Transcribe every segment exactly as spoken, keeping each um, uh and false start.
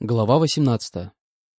Глава восемнадцатая.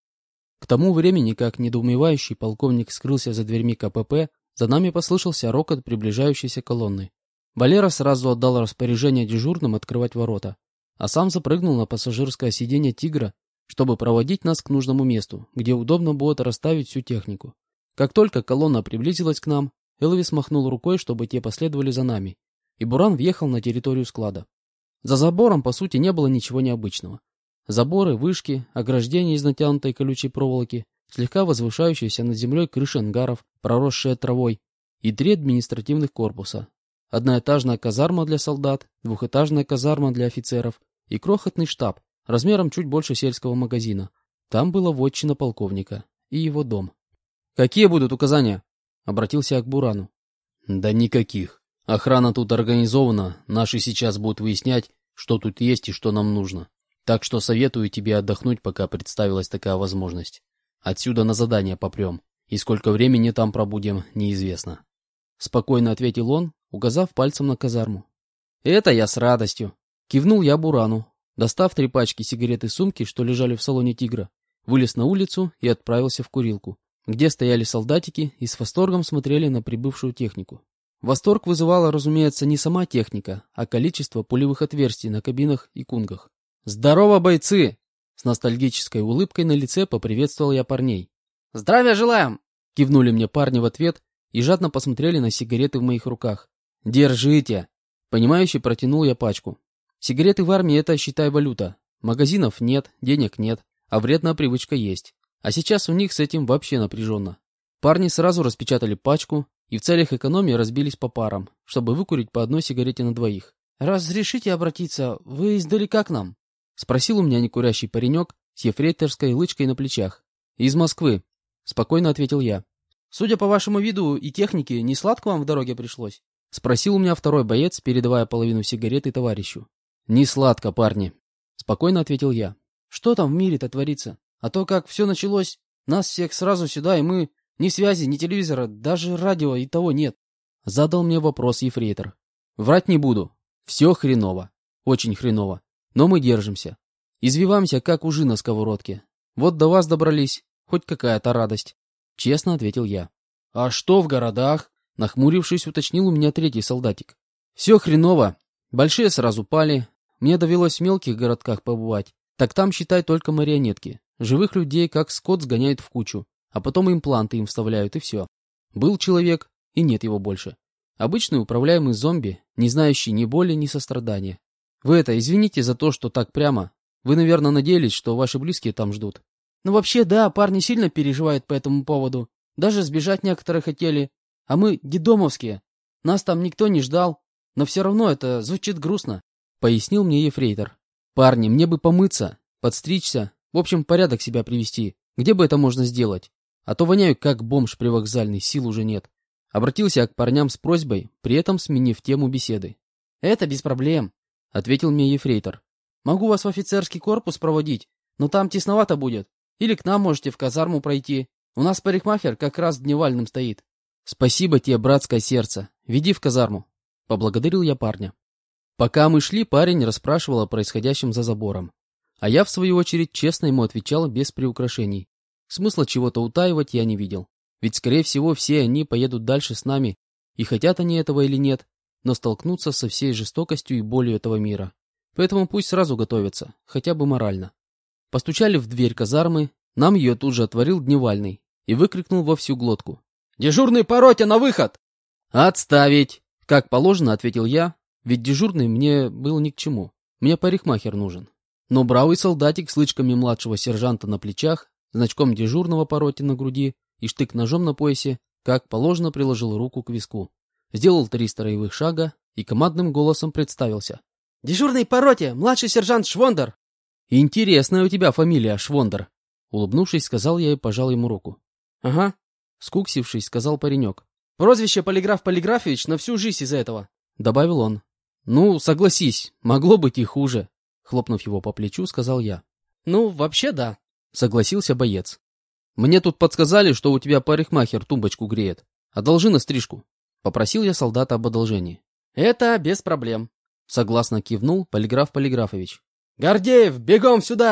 К тому времени, как недоумевающий полковник скрылся за дверьми ка пэ пэ, за нами послышался рокот приближающейся колонны. Валера сразу отдал распоряжение дежурным открывать ворота, а сам запрыгнул на пассажирское сиденье «Тигра», чтобы проводить нас к нужному месту, где удобно будет расставить всю технику. Как только колонна приблизилась к нам, Элвис махнул рукой, чтобы те последовали за нами, и Буран въехал на территорию склада. За забором, по сути, не было ничего необычного. Заборы, вышки, ограждения из натянутой колючей проволоки, слегка возвышающиеся над землей крыши ангаров, проросшие травой, и три административных корпуса. Одноэтажная казарма для солдат, двухэтажная казарма для офицеров и крохотный штаб, размером чуть больше сельского магазина. Там была вотчина полковника и его дом. «Какие будут указания?» — обратился я к Бурану. «Да никаких. Охрана тут организована, наши сейчас будут выяснять, что тут есть и что нам нужно. Так что советую тебе отдохнуть, пока представилась такая возможность. Отсюда на задание попрем, и сколько времени там пробудем, неизвестно». Спокойно ответил он, указав пальцем на казарму. «Это я с радостью!» Кивнул я Бурану, достав три пачки сигарет из сумки, что лежали в салоне «Тигра», вылез на улицу и отправился в курилку, где стояли солдатики и с восторгом смотрели на прибывшую технику. Восторг вызывала, разумеется, не сама техника, а количество пулевых отверстий на кабинах и кунгах. «Здорово, бойцы!» С ностальгической улыбкой на лице поприветствовал я парней. «Здравия желаем!» Кивнули мне парни в ответ и жадно посмотрели на сигареты в моих руках. «Держите!» Понимающе протянул я пачку. Сигареты в армии — это, считай, валюта. Магазинов нет, денег нет, а вредная привычка есть. А сейчас у них с этим вообще напряженно. Парни сразу распечатали пачку и в целях экономии разбились по парам, чтобы выкурить по одной сигарете на двоих. «Разрешите обратиться? Вы издалека к нам?» — спросил у меня некурящий паренек с ефрейторской лычкой на плечах. «Из Москвы», — спокойно ответил я. «Судя по вашему виду и технике, не сладко вам в дороге пришлось?» — спросил у меня второй боец, передавая половину сигареты товарищу. «Не сладко, парни», — спокойно ответил я. «Что там в мире-то творится? А то, как все началось, нас всех сразу сюда, и мы... Ни связи, ни телевизора, даже радио и того нет». Задал мне вопрос ефрейтор. «Врать не буду. Все хреново. Очень хреново. Но мы держимся. Извиваемся, как ужи на сковородке. Вот до вас добрались. Хоть какая-то радость». Честно ответил я. «А что в городах?» Нахмурившись, уточнил у меня третий солдатик. «Все хреново. Большие сразу пали. Мне довелось в мелких городках побывать. Так там, считай, только марионетки. Живых людей как скот сгоняют в кучу, а потом импланты им вставляют, и все. Был человек, и нет его больше. Обычный управляемый зомби, не знающий ни боли, ни сострадания. Вы это, извините за то, что так прямо. Вы, наверное, надеялись, что ваши близкие там ждут». «Ну вообще, да, парни сильно переживают по этому поводу. Даже сбежать некоторые хотели. А мы детдомовские. Нас там никто не ждал. Но все равно это звучит грустно», — пояснил мне ефрейтор. «Парни, мне бы помыться, подстричься, в общем, порядок себя привести. Где бы это можно сделать? А то воняю, как бомж привокзальный, сил уже нет». Обратился я к парням с просьбой, при этом сменив тему беседы. «Это без проблем», — ответил мне ефрейтор. «Могу вас в офицерский корпус проводить, но там тесновато будет. Или к нам можете в казарму пройти. У нас парикмахер как раз дневальным стоит». «Спасибо тебе, братское сердце. Веди в казарму», — поблагодарил я парня. Пока мы шли, парень расспрашивал о происходящем за забором. А я, в свою очередь, честно ему отвечал без приукрашений. Смысла чего-то утаивать я не видел. Ведь, скорее всего, все они поедут дальше с нами, и хотят они этого или нет, но столкнутся со всей жестокостью и болью этого мира. Поэтому пусть сразу готовятся, хотя бы морально. Постучали в дверь казармы, нам ее тут же отворил дневальный и выкрикнул во всю глотку: «Дежурный по роте, на выход!» «Отставить!» Как положено, ответил я, ведь дежурный мне был ни к чему. Мне парикмахер нужен. Но бравый солдатик с лычками младшего сержанта на плечах, значком дежурного по роте на груди и штык-ножом на поясе, как положено, приложил руку к виску. Сделал три строевых шага и командным голосом представился. «Дежурный по роте, младший сержант Швондер!» «Интересная у тебя фамилия, Швондер!» Улыбнувшись, сказал я и пожал ему руку. «Ага», — скуксившись, сказал паренек. «Прозвище Полиграф Полиграфович на всю жизнь из-за этого», — добавил он. «Ну, согласись, могло быть и хуже», — хлопнув его по плечу, сказал я. «Ну, вообще да», — согласился боец. «Мне тут подсказали, что у тебя парикмахер тумбочку греет. Одолжи на стрижку», — попросил я солдата об одолжении. «Это без проблем», — согласно кивнул Полиграф Полиграфович. «Гордеев, бегом сюда!»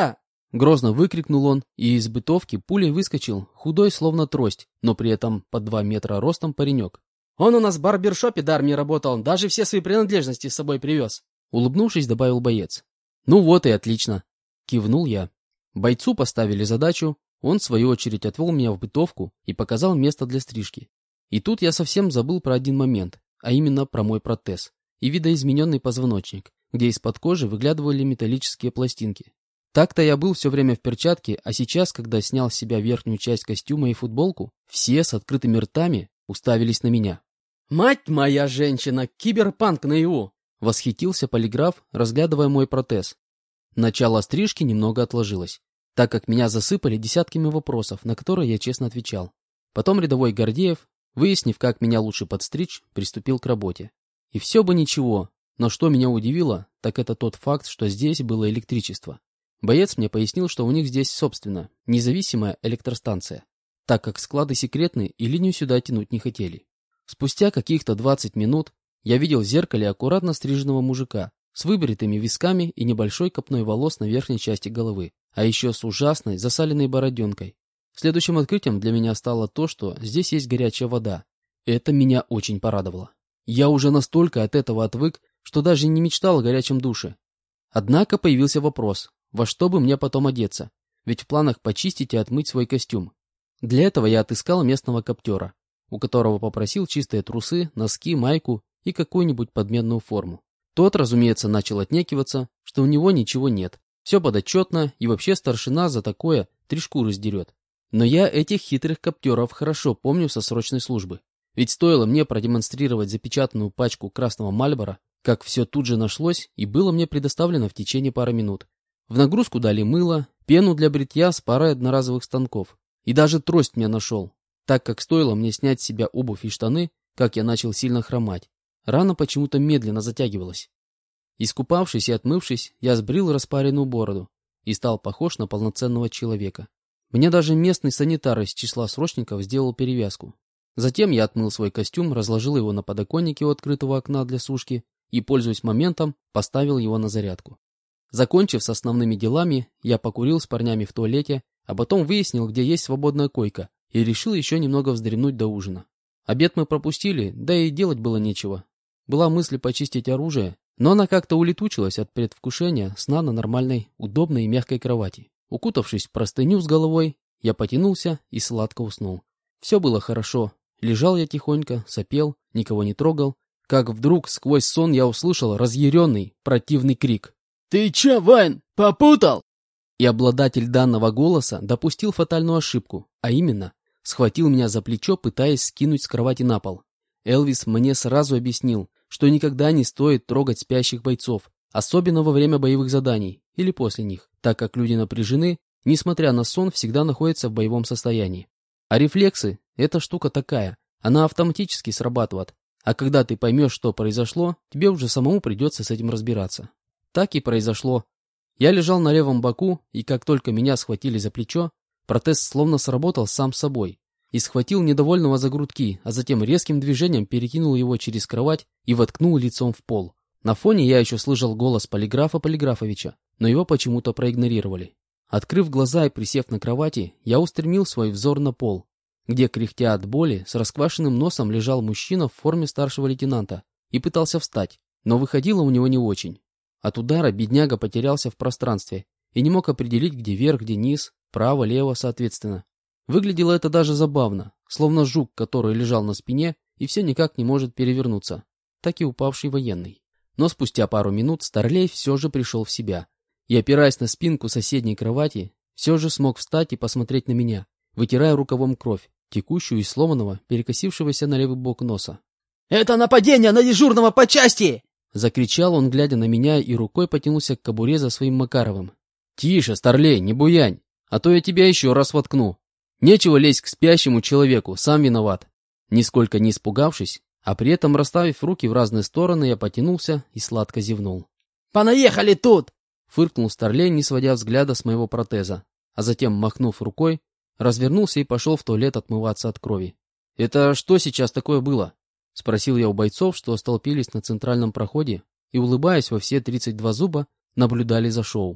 Грозно выкрикнул он, и из бытовки пулей выскочил худой, словно трость, но при этом под два метра ростом паренек. «Он у нас в барбершопе до армии работал, даже все свои принадлежности с собой привез», — улыбнувшись, добавил боец. «Ну вот и отлично», — кивнул я. Бойцу поставили задачу, он, в свою очередь, отвел меня в бытовку и показал место для стрижки. И тут я совсем забыл про один момент, а именно про мой протез и видоизмененный позвоночник, где из-под кожи выглядывали металлические пластинки. Так-то я был все время в перчатке, а сейчас, когда снял с себя верхнюю часть костюма и футболку, все с открытыми ртами уставились на меня. «Мать моя женщина, киберпанк наяву!» — восхитился полиграф, разглядывая мой протез. Начало стрижки немного отложилось, так как меня засыпали десятками вопросов, на которые я честно отвечал. Потом рядовой Гордеев, выяснив, как меня лучше подстричь, приступил к работе. И все бы ничего, но что меня удивило, так это тот факт, что здесь было электричество. Боец мне пояснил, что у них здесь, собственно, независимая электростанция, так как склады секретны и линию сюда тянуть не хотели. Спустя каких-то двадцать минут я видел в зеркале аккуратно стриженного мужика с выбритыми висками и небольшой копной волос на верхней части головы, а еще с ужасной засаленной бороденкой. Следующим открытием для меня стало то, что здесь есть горячая вода. Это меня очень порадовало. Я уже настолько от этого отвык, что даже не мечтал о горячем душе. Однако появился вопрос, во что бы мне потом одеться, ведь в планах почистить и отмыть свой костюм. Для этого я отыскал местного коптера, у которого попросил чистые трусы, носки, майку и какую-нибудь подменную форму. Тот, разумеется, начал отнекиваться, что у него ничего нет, все подотчетно и вообще старшина за такое три шкуры сдерет. Но я этих хитрых коптеров хорошо помню со срочной службы, ведь стоило мне продемонстрировать запечатанную пачку красного Мальбора, как все тут же нашлось и было мне предоставлено в течение пары минут. В нагрузку дали мыло, пену для бритья с парой одноразовых станков. И даже трость мне нашел, так как стоило мне снять с себя обувь и штаны, как я начал сильно хромать. Рана почему-то медленно затягивалась. Искупавшись и отмывшись, я сбрил распаренную бороду и стал похож на полноценного человека. Мне даже местный санитар из числа срочников сделал перевязку. Затем я отмыл свой костюм, разложил его на подоконнике у открытого окна для сушки и, пользуясь моментом, поставил его на зарядку. Закончив с основными делами, я покурил с парнями в туалете, а потом выяснил, где есть свободная койка, и решил еще немного вздремнуть до ужина. Обед мы пропустили, да и делать было нечего. Была мысль почистить оружие, но она как-то улетучилась от предвкушения сна на нормальной, удобной и мягкой кровати. Укутавшись в простыню с головой, я потянулся и сладко уснул. Все было хорошо. Лежал я тихонько, сопел, никого не трогал, как вдруг сквозь сон я услышал разъяренный, противный крик. «Ты че, Вань, попутал?» И обладатель данного голоса допустил фатальную ошибку, а именно, схватил меня за плечо, пытаясь скинуть с кровати на пол. Элвис мне сразу объяснил, что никогда не стоит трогать спящих бойцов, особенно во время боевых заданий или после них, так как люди напряжены, несмотря на сон, всегда находятся в боевом состоянии. А рефлексы – это штука такая, она автоматически срабатывает, а когда ты поймешь, что произошло, тебе уже самому придется с этим разбираться. Так и произошло. Я лежал на левом боку, и как только меня схватили за плечо, протез словно сработал сам собой и схватил недовольного за грудки, а затем резким движением перекинул его через кровать и воткнул лицом в пол. На фоне я еще слышал голос полиграфа Полиграфовича, но его почему-то проигнорировали. Открыв глаза и присев на кровати, я устремил свой взор на пол, где, кряхтя от боли, с расквашенным носом лежал мужчина в форме старшего лейтенанта и пытался встать, но выходило у него не очень. От удара бедняга потерялся в пространстве и не мог определить, где верх, где низ, право, лево, соответственно. Выглядело это даже забавно, словно жук, который лежал на спине и все никак не может перевернуться, так и упавший военный. Но спустя пару минут Старлей все же пришел в себя и, опираясь на спинку соседней кровати, все же смог встать и посмотреть на меня, вытирая рукавом кровь, текущую из сломанного, перекосившегося на левый бок носа. «Это нападение на дежурного по части!» Закричал он, глядя на меня, и рукой потянулся к кобуре за своим Макаровым. «Тише, Старлей, не буянь, а то я тебя еще раз воткну. Нечего лезть к спящему человеку, сам виноват». Нисколько не испугавшись, а при этом расставив руки в разные стороны, я потянулся и сладко зевнул. «Понаехали тут!» Фыркнул Старлей, не сводя взгляда с моего протеза, а затем, махнув рукой, развернулся и пошел в туалет отмываться от крови. «Это что сейчас такое было?» — спросил я у бойцов, что столпились на центральном проходе и, улыбаясь во все тридцать два зуба, наблюдали за шоу.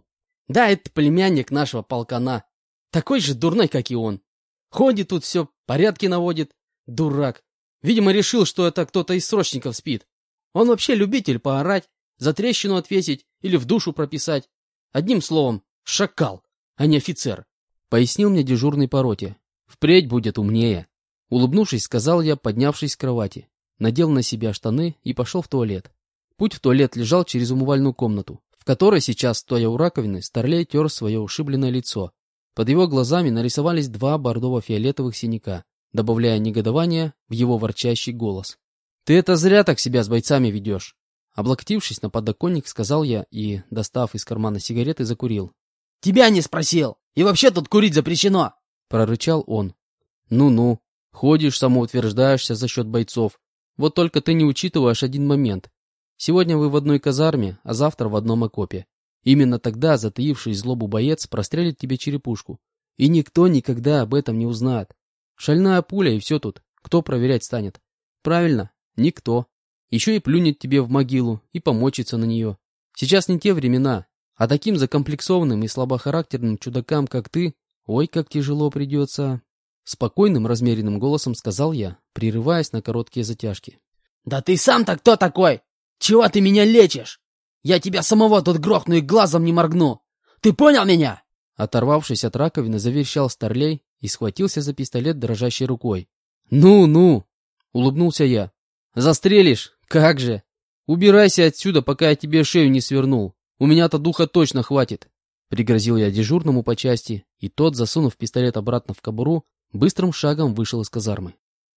Да, это племянник нашего полкана. Такой же дурной, как и он. Ходит тут все, порядки наводит. Дурак. Видимо, решил, что это кто-то из срочников спит. Он вообще любитель поорать, за трещину отвесить или в душу прописать. Одним словом, шакал, а не офицер. Пояснил мне дежурный по роте. Впредь будет умнее. Улыбнувшись, сказал я, поднявшись с кровати. Надел на себя штаны и пошел в туалет. Путь в туалет лежал через умывальную комнату, в которой сейчас, стоя у раковины, Старлей тер свое ушибленное лицо. Под его глазами нарисовались два бордово-фиолетовых синяка, добавляя негодование в его ворчащий голос. «Ты это зря так себя с бойцами ведешь!» Облокотившись на подоконник, сказал я и, достав из кармана сигареты, закурил. «Тебя не спросил! И вообще тут курить запрещено!» Прорычал он. «Ну-ну, ходишь, самоутверждаешься за счет бойцов. Вот только ты не учитываешь один момент. Сегодня вы в одной казарме, а завтра в одном окопе. Именно тогда затаивший злобу боец прострелит тебе черепушку. И никто никогда об этом не узнает. Шальная пуля, и все тут. Кто проверять станет? Правильно, никто. Еще и плюнет тебе в могилу и помочится на нее. Сейчас не те времена, а таким закомплексованным и слабохарактерным чудакам, как ты, ой, как тяжело придется. Спокойным, размеренным голосом сказал я, прерываясь на короткие затяжки. «Да ты сам-то кто такой? Чего ты меня лечишь? Я тебя самого тут грохну и глазом не моргну. Ты понял меня?» Оторвавшись от раковины, заверещал Старлей и схватился за пистолет дрожащей рукой. «Ну-ну!» — улыбнулся я. «Застрелишь? Как же! Убирайся отсюда, пока я тебе шею не свернул. У меня-то духа точно хватит!» Пригрозил я дежурному по части, и тот, засунув пистолет обратно в кобуру, быстрым шагом вышел из казармы.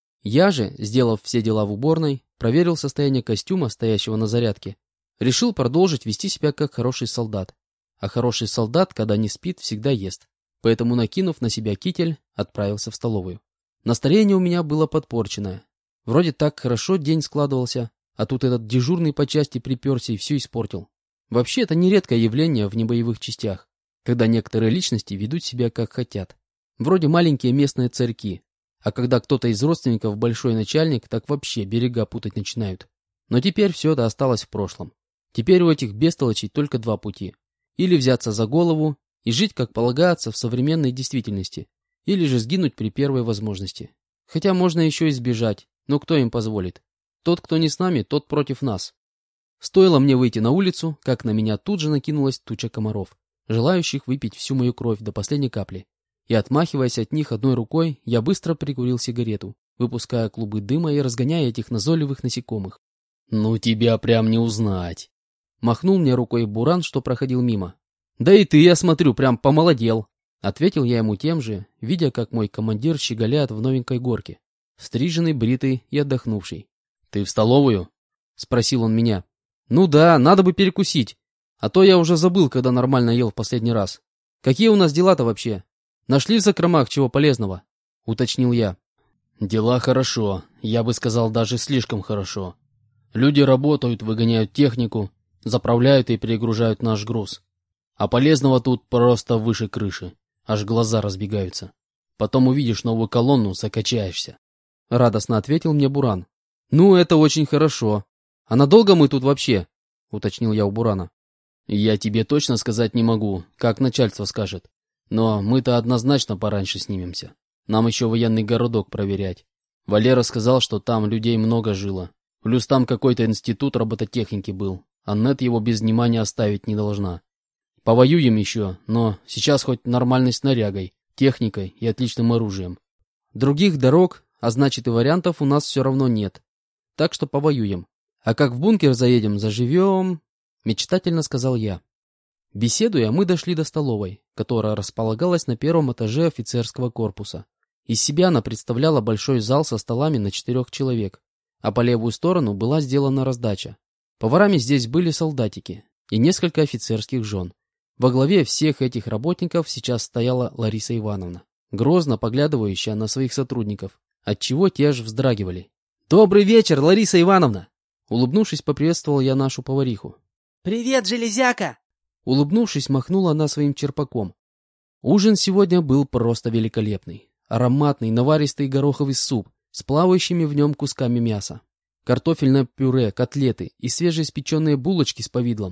Я же, сделав все дела в уборной, проверил состояние костюма, стоящего на зарядке. Решил продолжить вести себя как хороший солдат. А хороший солдат, когда не спит, всегда ест. Поэтому, накинув на себя китель, отправился в столовую. Настроение у меня было подпорченное. Вроде так хорошо день складывался, а тут этот дежурный по части приперся и все испортил. Вообще, это нередкое явление в небоевых частях, когда некоторые личности ведут себя как хотят. Вроде маленькие местные царьки. А когда кто-то из родственников большой начальник, так вообще берега путать начинают. Но теперь все это осталось в прошлом. Теперь у этих бестолочей только два пути. Или взяться за голову и жить, как полагается, в современной действительности, или же сгинуть при первой возможности. Хотя можно еще и сбежать, но кто им позволит? Тот, кто не с нами, тот против нас. Стоило мне выйти на улицу, как на меня тут же накинулась туча комаров, желающих выпить всю мою кровь до последней капли. И, отмахиваясь от них одной рукой, я быстро прикурил сигарету, выпуская клубы дыма и разгоняя этих назойливых насекомых. «Ну тебя прям не узнать!» Махнул мне рукой Буран, что проходил мимо. «Да и ты, я смотрю, прям помолодел!» Ответил я ему тем же, видя, как мой командир щеголяет в новенькой горке. Стриженный, бритый и отдохнувший. «Ты в столовую?» Спросил он меня. «Ну да, надо бы перекусить. А то я уже забыл, когда нормально ел в последний раз. Какие у нас дела-то вообще? Нашли в закромах чего полезного?» Уточнил я. «Дела хорошо. Я бы сказал, даже слишком хорошо. Люди работают, выгоняют технику, заправляют и перегружают наш груз. А полезного тут просто выше крыши. Аж глаза разбегаются. Потом увидишь новую колонну, закачаешься». Радостно ответил мне Буран. «Ну, это очень хорошо. А надолго мы тут вообще?» Уточнил я у Бурана. «Я тебе точно сказать не могу, как начальство скажет. Но мы-то однозначно пораньше снимемся. Нам еще военный городок проверять. Валера сказал, что там людей много жило. Плюс там какой-то институт робототехники был. А Нет его без внимания оставить не должна. Повоюем еще, но сейчас хоть нормальной снарягой, техникой и отличным оружием. Других дорог, а значит и вариантов у нас все равно нет. Так что повоюем. А как в бункер заедем, заживем...» Мечтательно сказал я. Беседуя, мы дошли до столовой, которая располагалась на первом этаже офицерского корпуса. Из себя она представляла большой зал со столами на четырех человек, а по левую сторону была сделана раздача. Поварами здесь были солдатики и несколько офицерских жен. Во главе всех этих работников сейчас стояла Лариса Ивановна, грозно поглядывающая на своих сотрудников, отчего те аж вздрагивали. «Добрый вечер, Лариса Ивановна!» Улыбнувшись, поприветствовал я нашу повариху. «Привет, железяка!» Улыбнувшись, махнула она своим черпаком. Ужин сегодня был просто великолепный. Ароматный, наваристый гороховый суп с плавающими в нем кусками мяса. Картофельное пюре, котлеты и свежеиспеченные булочки с повидлом.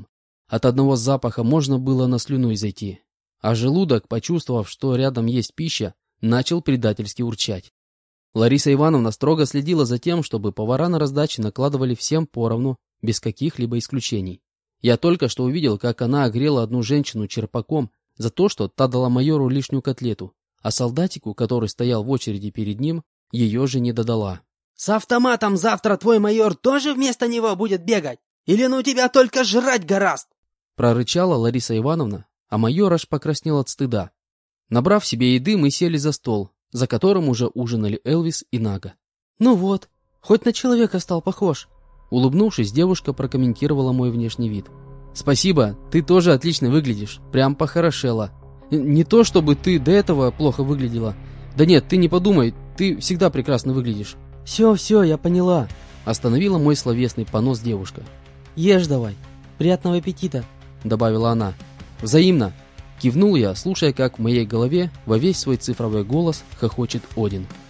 От одного запаха можно было на слюну изойти. А желудок, почувствовав, что рядом есть пища, начал предательски урчать. Лариса Ивановна строго следила за тем, чтобы повара на раздаче накладывали всем поровну, без каких-либо исключений. Я только что увидел, как она огрела одну женщину черпаком за то, что та дала майору лишнюю котлету, а солдатику, который стоял в очереди перед ним, ее же не додала. «С автоматом завтра твой майор тоже вместо него будет бегать? Или ну тебя только жрать гораст?» Прорычала Лариса Ивановна, а майор аж покраснел от стыда. Набрав себе еды, мы сели за стол, за которым уже ужинали Элвис и Нага. «Ну вот, хоть на человека стал похож». Улыбнувшись, девушка прокомментировала мой внешний вид. «Спасибо, ты тоже отлично выглядишь, прям похорошела. Не то, чтобы ты до этого плохо выглядела. Да нет, ты не подумай, ты всегда прекрасно выглядишь». «Все, все, я поняла», — остановила мой словесный понос девушка. «Ешь давай, приятного аппетита», — добавила она. «Взаимно», — кивнул я, слушая, как в моей голове во весь свой цифровой голос хохочет Один.